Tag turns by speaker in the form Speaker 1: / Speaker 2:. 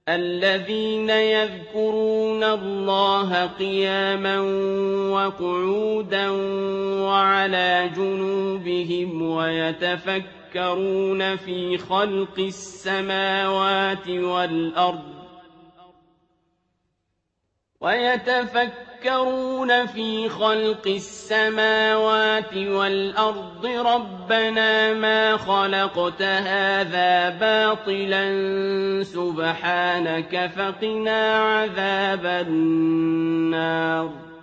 Speaker 1: الذين يذكرون الله قياما وقعودا وعلى جنوبهم ويتفكرون في خلق السماوات والأرض ربنا ما خلقت هذا باطلا سبحانك فقنا عذاب النار